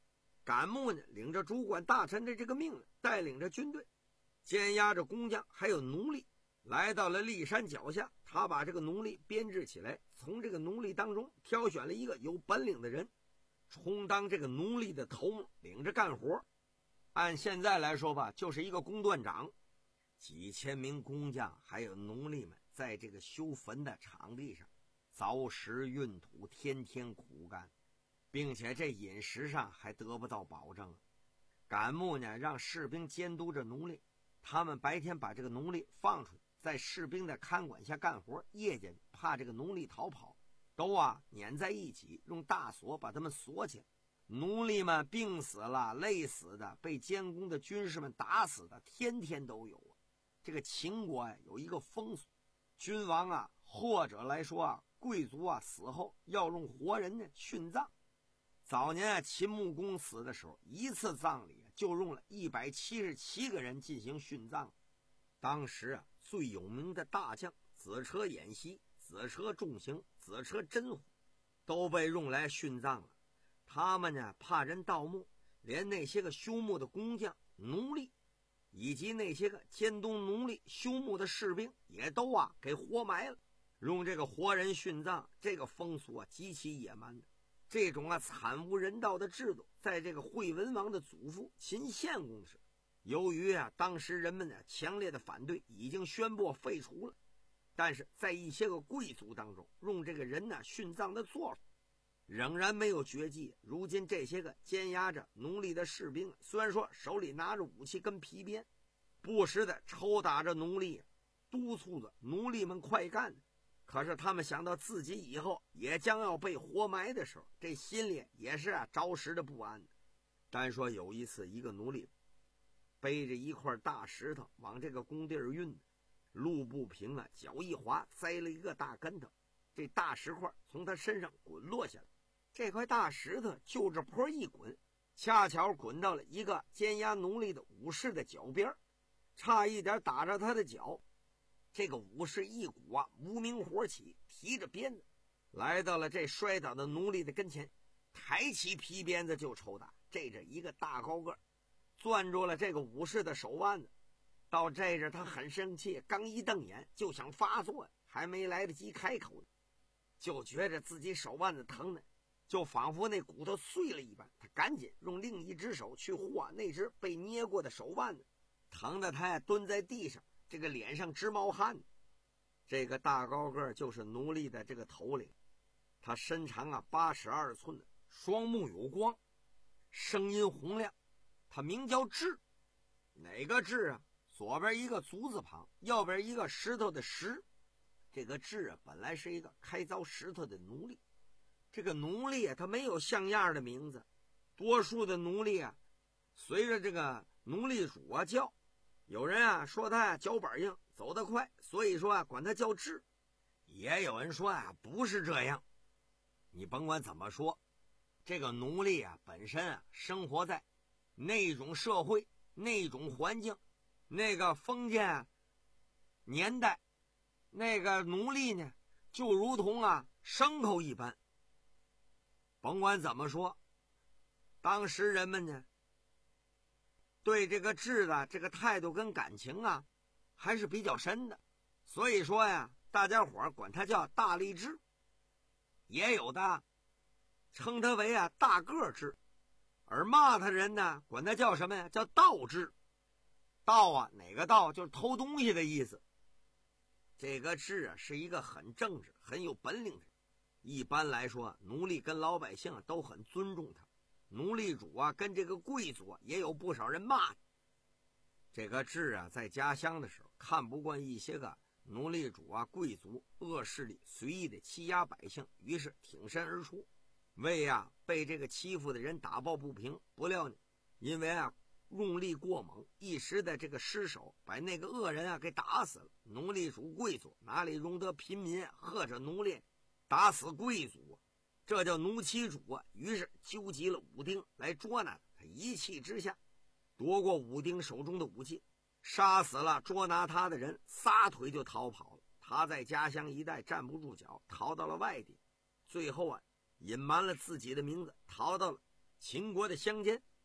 甘木呢，领着主管大臣的这个命令，带领着军队，监押着工匠还有奴隶，来到了骊山脚下。他把这个奴隶编制起来，从这个奴隶当中挑选了一个有本领的人，充当这个奴隶的头目，领着干活。按现在来说吧，就是一个工段长。几千名工匠还有奴隶们在这个修坟的场地上凿石运土，天天苦干，并且这饮食上还得不到保证。甘木呢，让士兵监督着奴隶，他们白天把这个奴隶放出去，在士兵的看管下干活，夜间怕这个奴隶逃跑，都啊撵在一起，用大锁把他们锁起来。奴隶们病死了、累死的、被监工的军士们打死的，天天都有啊。这个秦国呀、啊、有一个风俗，君王啊或者来说啊贵族啊死后要用活人呢殉葬。早年啊秦穆公死的时候，一次葬礼就用了一百七十七个人进行殉葬。当时啊最有名的大将子车偃息、子车重刑、子车真虎都被用来殉葬了。他们呢怕人盗墓，连那些个修墓的工匠、奴隶以及那些个监督奴隶修墓的士兵也都啊给活埋了，用这个活人殉葬。这个风俗啊极其野蛮的，这种啊惨无人道的制度，在这个惠文王的祖父秦献公时，由于啊当时人们呢强烈的反对，已经宣布废除了。但是在一些个贵族当中，用这个人呢殉葬的做法仍然没有绝迹。如今这些个监押着奴隶的士兵，虽然说手里拿着武器跟皮鞭，不时的抽打着奴隶，督促着奴隶们快干，可是他们想到自己以后也将要被活埋的时候，这心里也是啊着实的不安的。单说有一次，一个奴隶背着一块大石头往这个工地儿运，路不平了，脚一滑，栽了一个大跟头，这大石块从他身上滚落下来。这块大石头就着坡一滚，恰巧滚到了一个监押奴隶的武士的脚边，差一点打着他的脚。这个武士一股啊无名火起，提着鞭子来到了这摔倒的奴隶的跟前，抬起皮鞭子就抽打。这着一个大高个攥住了这个武士的手腕子，到这着他很生气，刚一瞪眼就想发作，还没来得及开口，就觉着自己手腕子疼呢，就仿佛那骨头碎了一般。他赶紧用另一只手去护啊那只被捏过的手腕子，疼得他呀蹲在地上，这个脸上直冒汗。这个大高个就是奴隶的这个头领，他身长啊八尺二寸的，双目有光，声音洪亮。他名叫智。哪个智啊？左边一个足字旁，右边一个石头的石。这个智啊本来是一个开凿石头的奴隶。这个奴隶啊他没有像样的名字，多数的奴隶啊随着这个奴隶主啊叫，有人啊说他啊脚板硬，走得快，所以说啊管他叫智。也有人说啊不是这样。你甭管怎么说，这个奴隶啊本身啊生活在那种社会、那种环境、那个封建啊年代，那个奴隶呢就如同啊牲口一般。甭管怎么说，当时人们呢对这个智的这个态度跟感情啊还是比较深的，所以说呀大家伙管他叫大力智，也有的称他为啊大个智，而骂他人呢管他叫什么呀？叫盗智。盗啊哪个盗？就是偷东西的意思。这个智啊是一个很正直很有本领的人，一般来说奴隶跟老百姓都很尊重他，奴隶主啊跟这个贵族啊也有不少人骂他。这个智啊在家乡的时候看不惯一些个奴隶主啊贵族恶势力随意的欺压百姓，于是挺身而出，为啊被这个欺负的人打抱不平。不料呢因为啊用力过猛，一时的这个失手把那个恶人啊给打死了。奴隶主贵族哪里容得平民或者奴隶打死贵族啊？这叫奴欺主啊！于是纠集了武丁来捉拿他。他一气之下夺过武丁手中的武器，杀死了捉拿他的人，撒腿就逃跑了。他在家乡一带站不住脚，逃到了外地，最后啊隐瞒了自己的名字，逃到了秦国的乡间。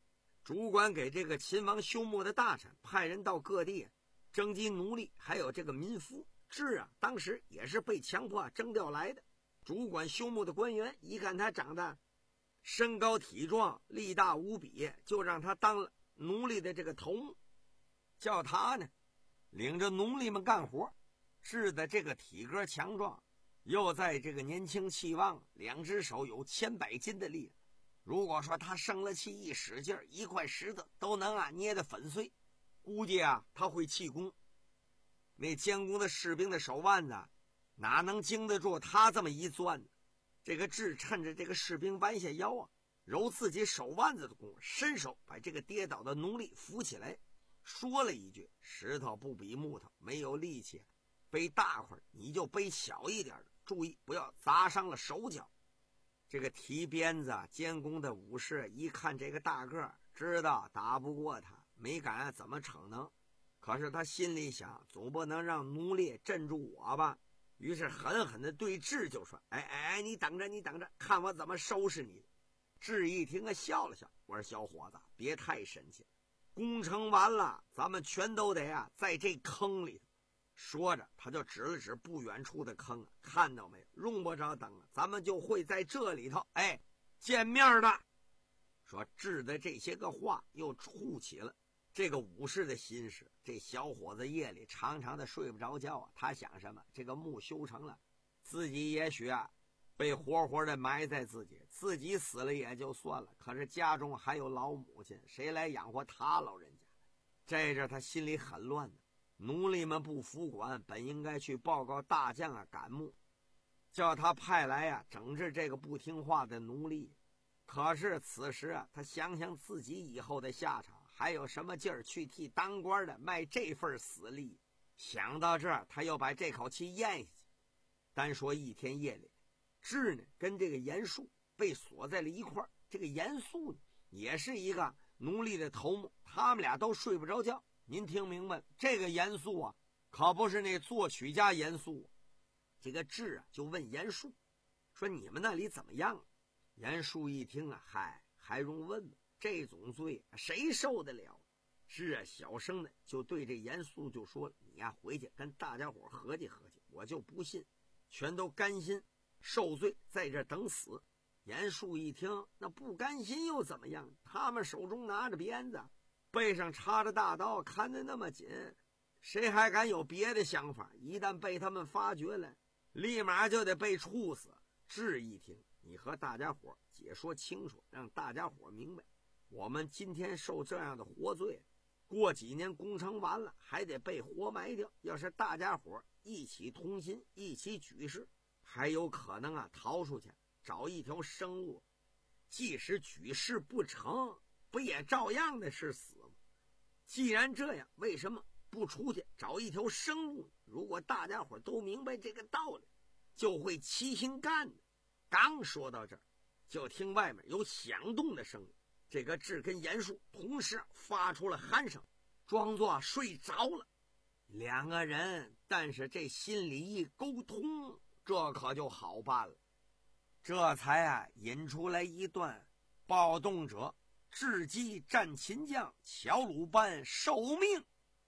主管给这个秦王休牧的大臣派人到各地征集奴隶，还有这个民夫。智啊，当时也是被强迫征调来的。主管休牧的官员一看他长得身高体壮，力大无比，就让他当了奴隶的这个头目，叫他呢领着奴隶们干活。智的这个体格强壮，又在这个年轻气旺，两只手有千百斤的力量。如果说他生了气一使劲，一块石头都能啊捏得粉碎。估计啊他会气功，那监工的士兵的手腕子哪能经得住他这么一攥呢？这个智趁着这个士兵弯下腰啊，揉自己手腕子的功夫，伸手把这个跌倒的奴隶扶起来，说了一句：石头不比木头，没有力气，背大块你就背小一点的，注意不要砸伤了手脚。这个提鞭子监工的武士一看这个大个儿，知道打不过他，没敢怎么逞能。可是他心里想，总不能让奴隶镇住我吧，于是狠狠地对智就说：哎哎哎，你等着你等着，看我怎么收拾你。智一听啊，笑了笑，我说小伙子别太生气，工程完了咱们全都得啊在这坑里头。说着他就指了指不远处的坑啊，看到没有，用不着等了，咱们就会在这里头哎见面的。说智的这些个话又触起了这个武士的心事。这小伙子夜里常常的睡不着觉啊，他想什么？这个墓修成了，自己也许啊被活活的埋在自己，自己死了也就算了，可是家中还有老母亲，谁来养活他老人家？这着他心里很乱的。奴隶们不服管，本应该去报告大将啊赶墓，叫他派来啊整治这个不听话的奴隶。可是此时啊，他想想自己以后的下场，还有什么劲儿去替当官的卖这份死力？想到这儿，他又把这口气咽下去。单说一天夜里，智呢跟这个严肃被锁在了一块儿。这个严肃呢也是一个奴隶的头目，他们俩都睡不着觉。您听明白，这个严肃啊可不是那作曲家严肃。这个智啊就问严肃说：你们那里怎么样？严肃一听啊，嗨，还用问吗？这种罪谁受得了？智啊小声的就对这严肃就说了：你呀、啊、回去跟大家伙合计合计，我就不信全都甘心受罪在这等死。严肃一听，那不甘心又怎么样？他们手中拿着鞭子，背上插着大刀，看得那么紧，谁还敢有别的想法？一旦被他们发觉了，立马就得被处死。智一听，你和大家伙解说清楚，让大家伙明白，我们今天受这样的活罪，过几年工程完了还得被活埋掉。要是大家伙一起同心，一起举事，还有可能啊逃出去，找一条生路。即使举事不成，不也照样的是死吗？既然这样，为什么不出去找一条生路？如果大家伙都明白这个道理，就会齐心干的。刚说到这儿，就听外面有响动的声音。这个智跟严肃同时发出了鼾声，装作睡着了。两个人，但是这心里一沟通，这可就好办了。这才啊引出来一段暴动者智击战秦将，乔鲁班受命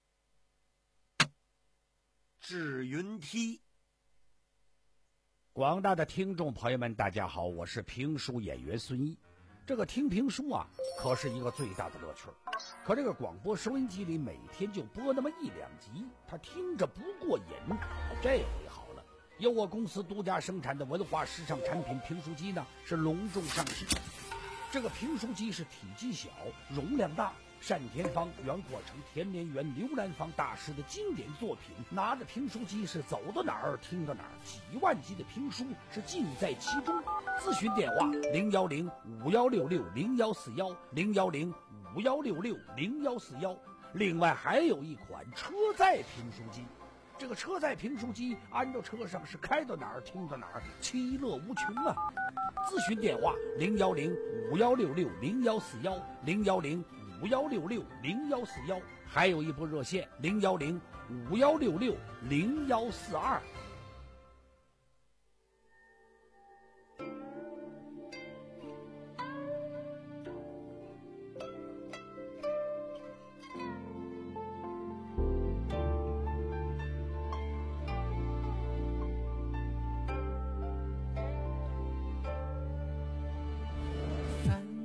智云梯。 广大的听众朋友们大家好，我是评书演员孙一。这个听评书啊可是一个最大的乐趣，可这个广播收音机里每天就播那么一两集，他听着不过瘾。这回好了，由我公司独家生产的文化时尚产品评书机呢是隆重上市。这个评书机是体积小，容量大，单田芳、袁国成、田连元、刘兰芳大师的经典作品。拿着评书机是走到哪儿听到哪儿，几万集的评书是尽在其中。咨询电话零幺零五幺六六零幺四幺零幺零五幺六六零幺四幺。另外还有一款车载评书机，这个车载评书机安到车上是开到哪儿听到哪儿，其乐无穷啊！咨询电话零幺零五幺六六零幺四幺零幺零五幺六六零幺四幺，还有一部热线零幺零五幺六六零幺四二。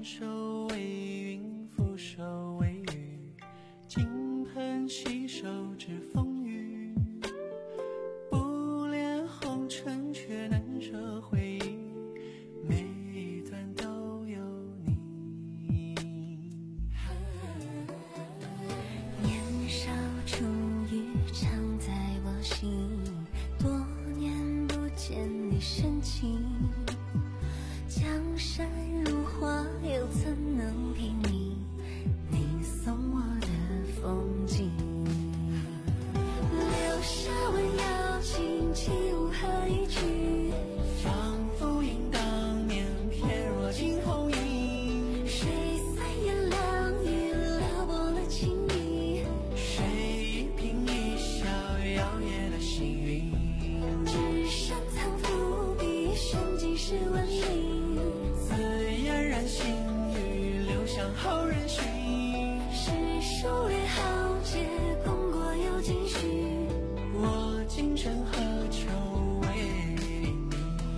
上手为云，覆手为雨，金盆洗手知风雨，不恋红尘却难舍回忆，每一段都有你。 年少初遇常在我心，多年不见你深情，江山如画又怎能比拟你送我的风景，留下稳瑶琴，起舞和一曲， 仿佛应当年翩若惊鸿影， 谁三言两语撩拨了情意， 谁一颦一笑摇曳了星云， 纸上藏伏笔，瞬即是文明， 自嫣然心语，流向后人寻， 是数列豪杰，功过有几许， 我今生何求为你。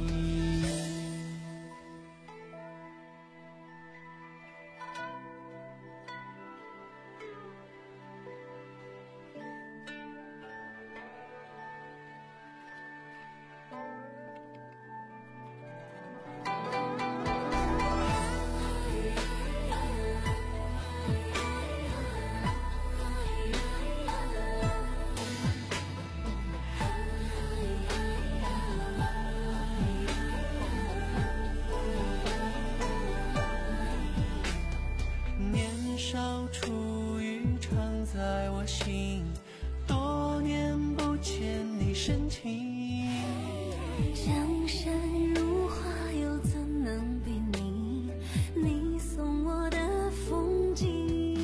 年少初遇常在我心，多年不见你深情， 江山如画又怎能比拟你送我的风景，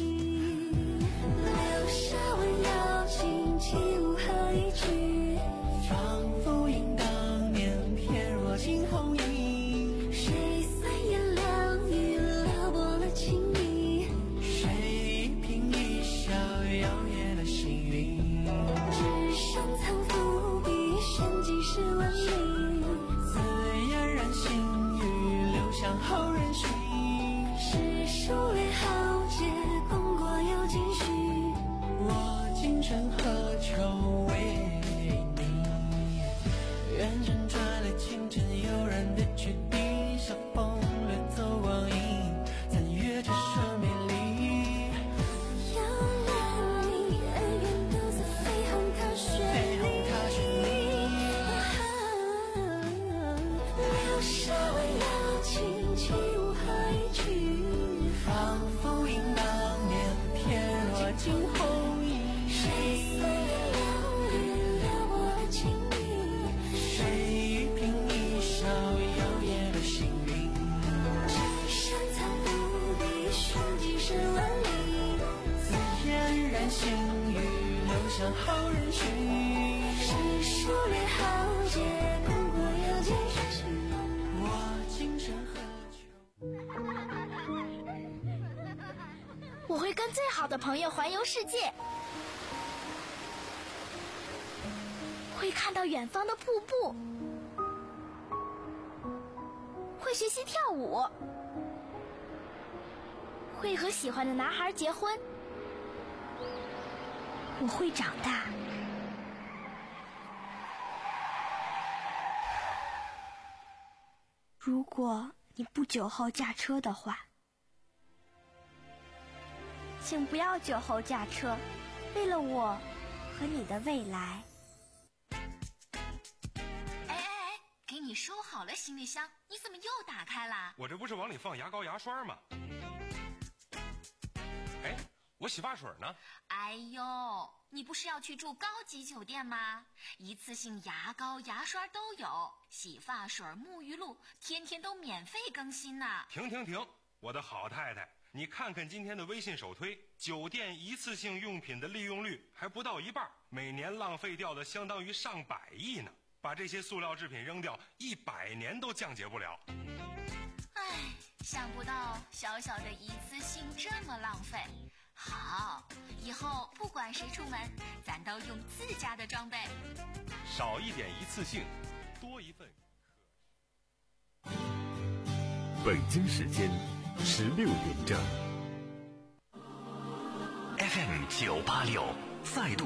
留下稳瑶琴，起舞和一曲， 仿佛应当年翩若惊鸿影， 谁三言两语撩拨了情意， 谁一颦一笑摇曳了星云， 纸上藏伏笔，瞬即是文明， 自嫣然心语，流向后人寻， 是数列豪杰，功过有几许， 我今生何求为你。远山传来清晨悠然的曲笛，晓风掠走光阴，残月折射美丽， 有了你，恩怨都在绯红踏雪绯红踏雪留下稳瑶琴，起舞和一曲， 仿佛应当年翩若惊鸿影， 谁三言两语撩拨了情意， 谁一颦一笑摇曳了星云， 纸上藏伏笔，瞬即是文理， 自嫣然心语，流向后人寻， 是数列豪杰，功过有几许， 我今生何求。 我会跟最好的朋友环游世界，会看到远方的瀑布，会学习跳舞，会和喜欢的男孩结婚。我会长大。如果你不久后驾车的话，请不要酒后驾车，为了我和你的未来。 哎哎哎，给你收好了行李箱，你怎么又打开了？ 我这不是往里放牙膏牙刷吗？哎，我洗发水呢？ 哎呦，你不是要去住高级酒店吗？一次性牙膏牙刷都有，洗发水沐浴露天天都免费更新呢。 停停停，我的好太太，你看看今天的微信首推，酒店一次性用品的利用率还不到一半，每年浪费掉的相当于上百亿呢。把这些塑料制品扔掉，一百年都降解不了。 唉，想不到小小的一次性这么浪费。好，以后不管谁出门，咱都用自家的装备。 少一点一次性，多一份。 北京时间十六点整。 F M 九八六再度